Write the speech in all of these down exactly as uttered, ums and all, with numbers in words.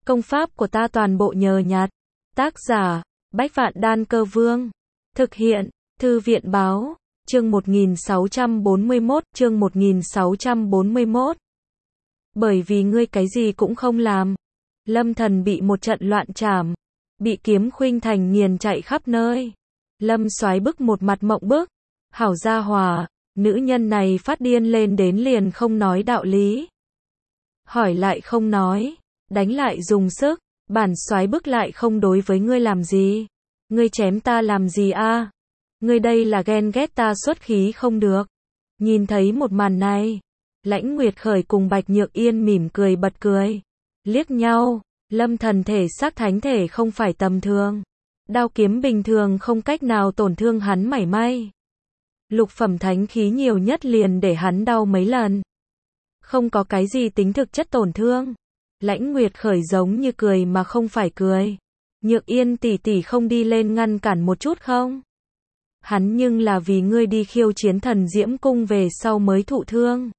Công pháp của ta toàn bộ nhờ nhặt. Tác giả, Bách Vạn Đan Cơ Vương. Thực hiện, Thư viện báo, chương một nghìn sáu trăm bốn mươi mốt, chương một nghìn sáu trăm bốn mươi mốt. Bởi vì ngươi cái gì cũng không làm. Lâm Thần bị một trận loạn trảm, bị Kiếm Khuynh Thành nghiền chạy khắp nơi. Lâm Soái bức một mặt mộng bức. Hảo gia hòa, nữ nhân này phát điên lên đến liền không nói đạo lý. Hỏi lại không nói, đánh lại dùng sức, bản soái bức lại không đối với ngươi làm gì. Ngươi chém ta làm gì a? Ngươi đây là ghen ghét ta xuất khí không được. Nhìn thấy một màn này, Lãnh Nguyệt Khởi cùng Bạch Nhược Yên mỉm cười bật cười. Liếc nhau, Lâm Thần thể xác thánh thể không phải tầm thường. Đao kiếm bình thường không cách nào tổn thương hắn mảy may. Lục phẩm thánh khí nhiều nhất liền để hắn đau mấy lần. Không có cái gì tính thực chất tổn thương. Lãnh Nguyệt Khởi giống như cười mà không phải cười. Nhược Yên tỷ tỷ không đi lên ngăn cản một chút không? Hắn nhưng là vì ngươi đi khiêu chiến Thần Diễm Cung về sau mới thụ thương.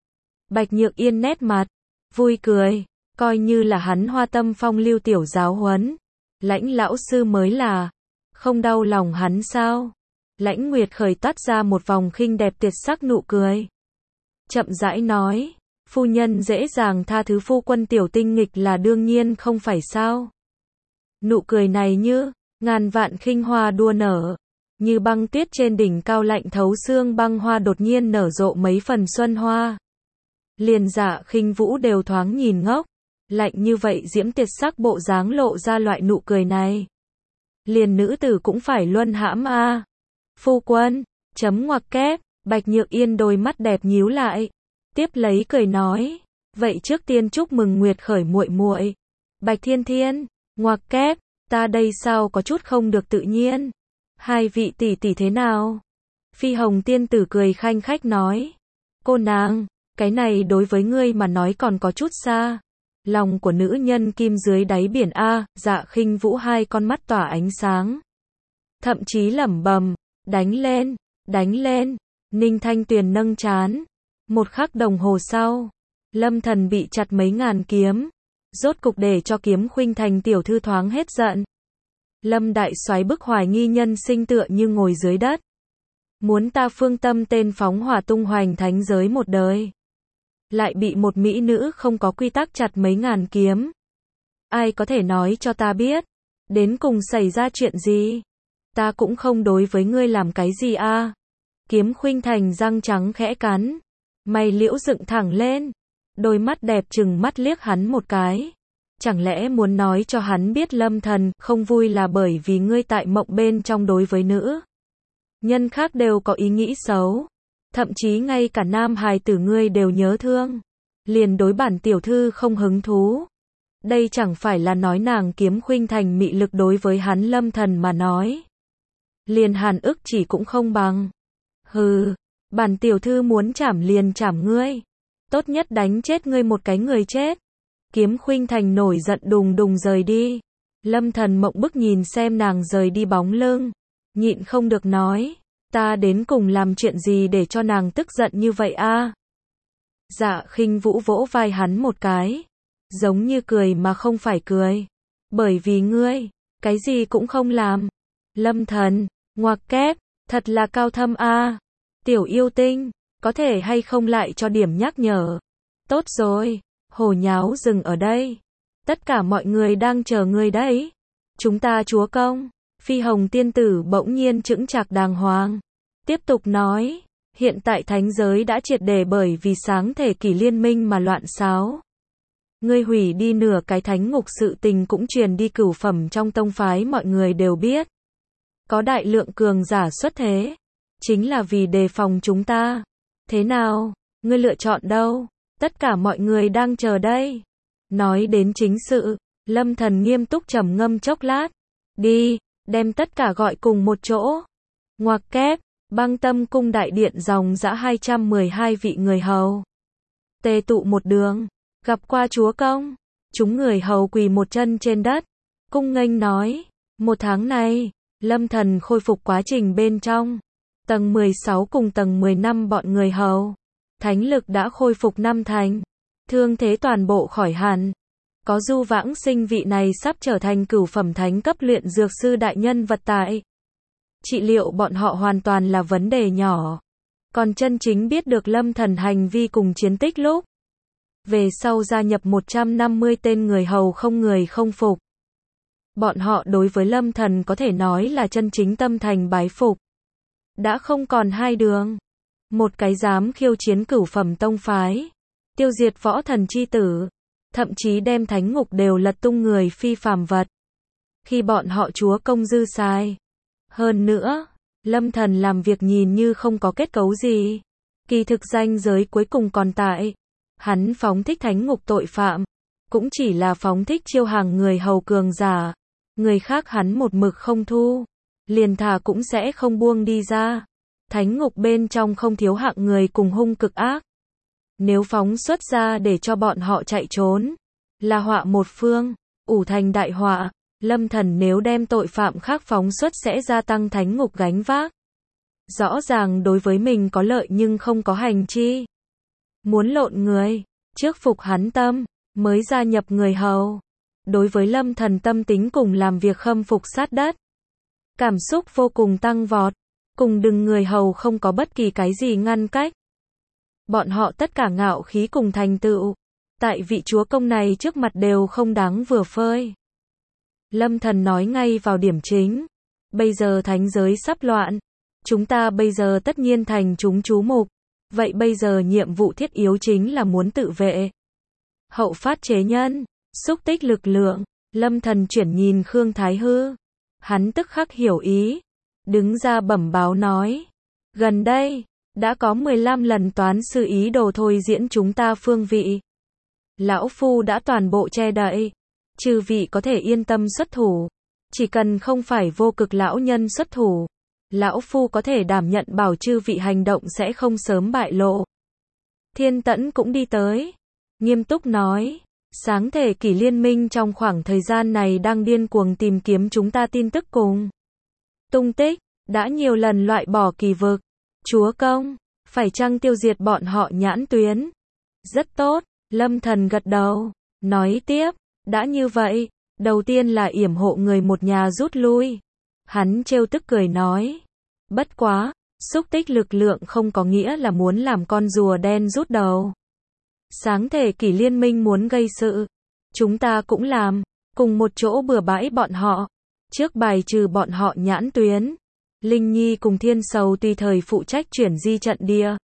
Bạch Nhược Yên nét mặt vui cười, coi như là hắn Hoa Tâm Phong lưu tiểu giáo huấn. Lãnh lão sư mới là không đau lòng hắn sao? Lãnh Nguyệt Khởi tắt ra một vòng khinh đẹp tuyệt sắc nụ cười. Chậm rãi nói, phu nhân dễ dàng tha thứ phu quân tiểu tinh nghịch là đương nhiên không phải sao? Nụ cười này như ngàn vạn khinh hoa đua nở, như băng tuyết trên đỉnh cao lạnh thấu xương băng hoa đột nhiên nở rộ mấy phần xuân hoa. Liền Dạ Khinh Vũ đều thoáng nhìn ngốc, lạnh như vậy diễm tuyệt sắc bộ dáng lộ ra loại nụ cười này. Liền nữ tử cũng phải luân hãm a. À. Phu quân, chấm ngoặc kép, Bạch Nhược Yên đôi mắt đẹp nhíu lại, tiếp lấy cười nói, vậy trước tiên chúc mừng Nguyệt Khởi muội muội. Bạch Thiên Thiên, ngoặc kép, ta đây sao có chút không được tự nhiên. Hai vị tỷ tỷ thế nào? Phi Hồng tiên tử cười khanh khách nói, cô nàng, cái này đối với ngươi mà nói còn có chút xa. Lòng của nữ nhân kim dưới đáy biển a. Dạ Khinh Vũ hai con mắt tỏa ánh sáng, thậm chí lẩm bẩm, đánh lên, đánh lên. Ninh Thanh Tuyền nâng trán. Một khắc đồng hồ sau, Lâm Thần bị chặt mấy ngàn kiếm, rốt cục để cho Kiếm Khuynh Thành tiểu thư thoáng hết giận. Lâm đại soái bức hoài nghi nhân sinh tựa như ngồi dưới đất. Muốn ta phương tâm tên phóng hỏa tung hoành thánh giới một đời. Lại bị một mỹ nữ không có quy tắc chặt mấy ngàn kiếm. Ai có thể nói cho ta biết, đến cùng xảy ra chuyện gì? Ta cũng không đối với ngươi làm cái gì a. À. Kiếm Khuynh Thành răng trắng khẽ cắn, mày liễu dựng thẳng lên, đôi mắt đẹp trừng mắt liếc hắn một cái. Chẳng lẽ muốn nói cho hắn biết Lâm Thần không vui là bởi vì ngươi tại mộng bên trong đối với nữ nhân khác đều có ý nghĩ xấu, thậm chí ngay cả nam hài tử ngươi đều nhớ thương, liền đối bản tiểu thư không hứng thú. Đây chẳng phải là nói nàng Kiếm Khuynh Thành mị lực đối với hắn Lâm Thần mà nói, liền hàn ức chỉ cũng không bằng. Hừ, bản tiểu thư muốn chảm liền chảm ngươi, tốt nhất đánh chết ngươi một cái người chết. Kiếm Khuynh Thành nổi giận đùng đùng rời đi. Lâm Thần mộng bức nhìn xem nàng rời đi bóng lưng, nhịn không được nói, ta đến cùng làm chuyện gì để cho nàng tức giận như vậy a? À? Dạ Khinh Vũ vỗ vai hắn một cái, giống như cười mà không phải cười. Bởi vì ngươi, cái gì cũng không làm. Lâm Thần, ngoặc kép, thật là cao thâm a. À. Tiểu yêu tinh, có thể hay không lại cho điểm nhắc nhở. Tốt rồi, hồ nháo dừng ở đây. Tất cả mọi người đang chờ ngươi đấy. Chúng ta chúa công. Phi Hồng tiên tử bỗng nhiên chững chạc đàng hoàng. Tiếp tục nói, hiện tại thánh giới đã triệt để bởi vì sáng thể kỷ liên minh mà loạn xáo. Ngươi hủy đi nửa cái thánh ngục sự tình cũng truyền đi cửu phẩm trong tông phái mọi người đều biết. Có đại lượng cường giả xuất thế. Chính là vì đề phòng chúng ta. Thế nào, ngươi lựa chọn đâu? Tất cả mọi người đang chờ đây. Nói đến chính sự, Lâm Thần nghiêm túc trầm ngâm chốc lát. Đi, đem tất cả gọi cùng một chỗ. Ngoặc kép, Băng Tâm cung đại điện dòng dã hai trăm mười hai vị người hầu. Tề tụ một đường, gặp qua chúa công. Chúng người hầu quỳ một chân trên đất. Cung nghênh nói, một tháng này, Lâm Thần khôi phục quá trình bên trong. Tầng mười sáu cùng tầng mười lăm bọn người hầu. Thánh lực đã khôi phục năm thành. Thương thế toàn bộ khỏi hẳn. Có Du Vãng Sinh vị này sắp trở thành cửu phẩm thánh cấp luyện dược sư đại nhân vật tại. Trị liệu bọn họ hoàn toàn là vấn đề nhỏ. Còn chân chính biết được Lâm Thần hành vi cùng chiến tích lúc về sau gia nhập một trăm năm mươi tên người hầu không người không phục. Bọn họ đối với Lâm Thần có thể nói là chân chính tâm thành bái phục. Đã không còn hai đường. Một cái dám khiêu chiến cửu phẩm tông phái, tiêu diệt võ thần chi tử, thậm chí đem thánh ngục đều lật tung người phi phàm vật. Khi bọn họ chúa công dư sai. Hơn nữa, Lâm Thần làm việc nhìn như không có kết cấu gì. Kỳ thực ranh giới cuối cùng còn tại. Hắn phóng thích thánh ngục tội phạm, cũng chỉ là phóng thích chiêu hàng người hầu cường giả. Người khác hắn một mực không thu, liền thà cũng sẽ không buông đi ra. Thánh ngục bên trong không thiếu hạng người cùng hung cực ác. Nếu phóng xuất ra để cho bọn họ chạy trốn, là họa một phương, ủ thành đại họa. Lâm Thần nếu đem tội phạm khác phóng xuất sẽ gia tăng thánh ngục gánh vác. Rõ ràng đối với mình có lợi nhưng không có hành chi. Muốn lộn người, trước phục hắn tâm, mới gia nhập người hầu. Đối với Lâm Thần tâm tính cùng làm việc khâm phục sát đất. Cảm xúc vô cùng tăng vọt, cùng đừng người hầu không có bất kỳ cái gì ngăn cách. Bọn họ tất cả ngạo khí cùng thành tựu, tại vị chúa công này trước mặt đều không đáng vừa phơi. Lâm Thần nói ngay vào điểm chính. Bây giờ thánh giới sắp loạn. Chúng ta bây giờ tất nhiên thành chúng chú mục. Vậy bây giờ nhiệm vụ thiết yếu chính là muốn tự vệ. Hậu phát chế nhân, xúc tích lực lượng. Lâm Thần chuyển nhìn Khương Thái Hư. Hắn tức khắc hiểu ý. Đứng ra bẩm báo nói. Gần đây, đã có mười lăm lần toán sư ý đồ thôi diễn chúng ta phương vị. Lão Phu đã toàn bộ che đậy. Chư vị có thể yên tâm xuất thủ. Chỉ cần không phải vô cực lão nhân xuất thủ, Lão Phu có thể đảm nhận bảo chư vị hành động sẽ không sớm bại lộ. Thiên Tẫn cũng đi tới. Nghiêm túc nói. Sáng thể kỷ liên minh trong khoảng thời gian này đang điên cuồng tìm kiếm chúng ta tin tức cùng tung tích. Đã nhiều lần loại bỏ kỳ vực. Chúa công, phải chăng tiêu diệt bọn họ nhãn tuyến? Rất tốt. Lâm Thần gật đầu. Nói tiếp. Đã như vậy, đầu tiên là yểm hộ người một nhà rút lui. Hắn trêu tức cười nói. Bất quá, xúc tích lực lượng không có nghĩa là muốn làm con rùa đen rút đầu. Sáng thể kỷ liên minh muốn gây sự. Chúng ta cũng làm, cùng một chỗ bừa bãi bọn họ. Trước bài trừ bọn họ nhãn tuyến. Linh Nhi cùng Thiên Sầu tùy thời phụ trách chuyển di trận địa.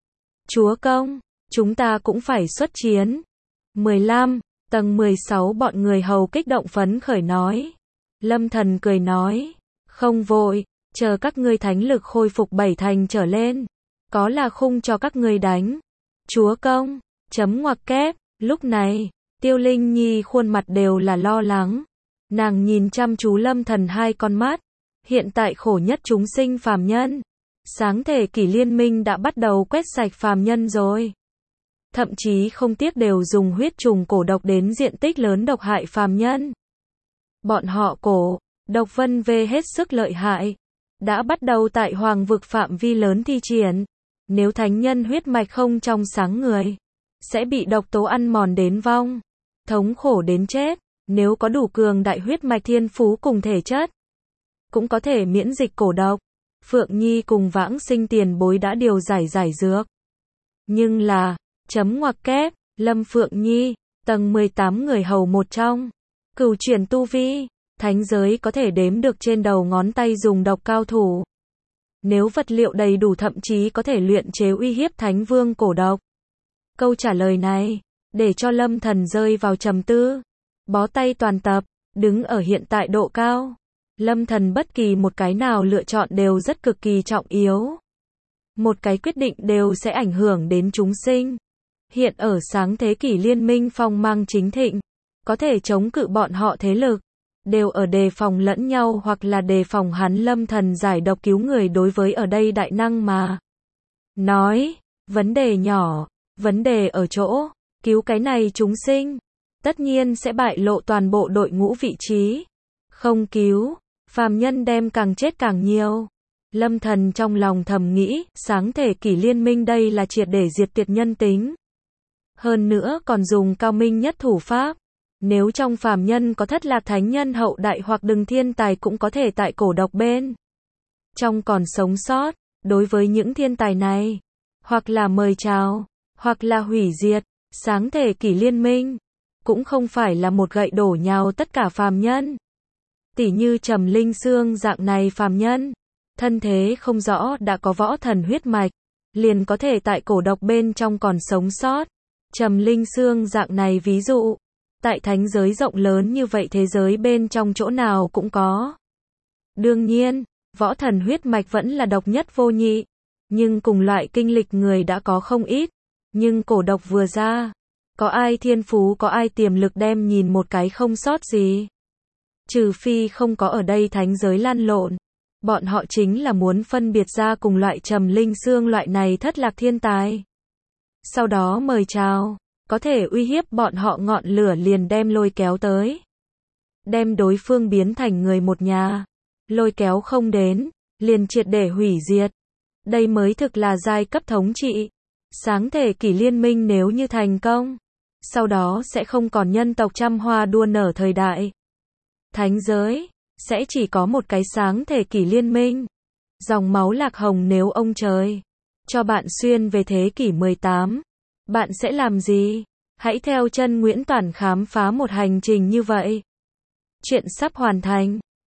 Chúa công, chúng ta cũng phải xuất chiến. mười lăm. Tầng mười sáu bọn người hầu kích động phấn khởi nói. Lâm Thần cười nói. Không vội, chờ các ngươi thánh lực khôi phục bảy thành trở lên. Có là khung cho các ngươi đánh. Chúa công, chấm ngoặc kép. Lúc này, Tiêu Linh Nhi khuôn mặt đều là lo lắng. Nàng nhìn chăm chú Lâm Thần hai con mắt. Hiện tại khổ nhất chúng sinh phàm nhân. Sáng thể kỷ liên minh đã bắt đầu quét sạch phàm nhân rồi. Thậm chí không tiếc đều dùng huyết trùng cổ độc đến diện tích lớn độc hại phàm nhân. Bọn họ cổ, độc vân vê hết sức lợi hại. Đã bắt đầu tại hoàng vực phạm vi lớn thi triển. Nếu thánh nhân huyết mạch không trong sáng người, sẽ bị độc tố ăn mòn đến vong. Thống khổ đến chết. Nếu có đủ cường đại huyết mạch thiên phú cùng thể chất, cũng có thể miễn dịch cổ độc. Phượng Nhi cùng Vãng Sinh tiền bối đã điều giải giải dược. Nhưng là, chấm ngoặc kép, Lâm Phượng Nhi, tầng mười tám người hầu một trong. Cửu chuyển tu vi, thánh giới có thể đếm được trên đầu ngón tay dùng độc cao thủ. Nếu vật liệu đầy đủ thậm chí có thể luyện chế uy hiếp thánh vương cổ độc. Câu trả lời này, để cho Lâm Thần rơi vào trầm tư. Bó tay toàn tập, đứng ở hiện tại độ cao. Lâm Thần bất kỳ một cái nào lựa chọn đều rất cực kỳ trọng yếu. Một cái quyết định đều sẽ ảnh hưởng đến chúng sinh. Hiện ở sáng thế kỷ liên minh phong mang chính thịnh, có thể chống cự bọn họ thế lực, đều ở đề phòng lẫn nhau hoặc là đề phòng hắn Lâm Thần giải độc cứu người đối với ở đây đại năng mà. Nói, vấn đề nhỏ, vấn đề ở chỗ, cứu cái này chúng sinh, tất nhiên sẽ bại lộ toàn bộ đội ngũ vị trí. Không cứu, phàm nhân đem càng chết càng nhiều. Lâm Thần trong lòng thầm nghĩ, sáng thể kỷ liên minh đây là triệt để diệt tuyệt nhân tính. Hơn nữa còn dùng cao minh nhất thủ pháp. Nếu trong phàm nhân có thất lạc thánh nhân hậu đại hoặc đừng thiên tài cũng có thể tại cổ độc bên trong còn sống sót. Đối với những thiên tài này, hoặc là mời chào, hoặc là hủy diệt, sáng thể kỷ liên minh, cũng không phải là một gậy đổ nhào tất cả phàm nhân. Tỉ như Trầm Linh Sương dạng này phàm nhân, thân thế không rõ đã có võ thần huyết mạch, liền có thể tại cổ độc bên trong còn sống sót. Trầm Linh Sương dạng này ví dụ, tại thánh giới rộng lớn như vậy thế giới bên trong chỗ nào cũng có. Đương nhiên, võ thần huyết mạch vẫn là độc nhất vô nhị, nhưng cùng loại kinh lịch người đã có không ít. Nhưng cổ độc vừa ra, có ai thiên phú có ai tiềm lực đem nhìn một cái không sót gì. Trừ phi không có ở đây thánh giới lăn lộn, bọn họ chính là muốn phân biệt ra cùng loại Trầm Linh Sương loại này thất lạc thiên tài. Sau đó mời chào, có thể uy hiếp bọn họ ngọn lửa liền đem lôi kéo tới. Đem đối phương biến thành người một nhà. Lôi kéo không đến, liền triệt để hủy diệt. Đây mới thực là giai cấp thống trị. Sáng thể kỷ liên minh nếu như thành công, sau đó sẽ không còn nhân tộc trăm hoa đua nở thời đại. Thánh giới, sẽ chỉ có một cái sáng thể kỷ liên minh. Dòng máu lạc hồng nếu ông trời cho bạn xuyên về thế kỷ mười tám, bạn sẽ làm gì? Hãy theo chân Nguyễn Toản khám phá một hành trình như vậy. Chuyện sắp hoàn thành.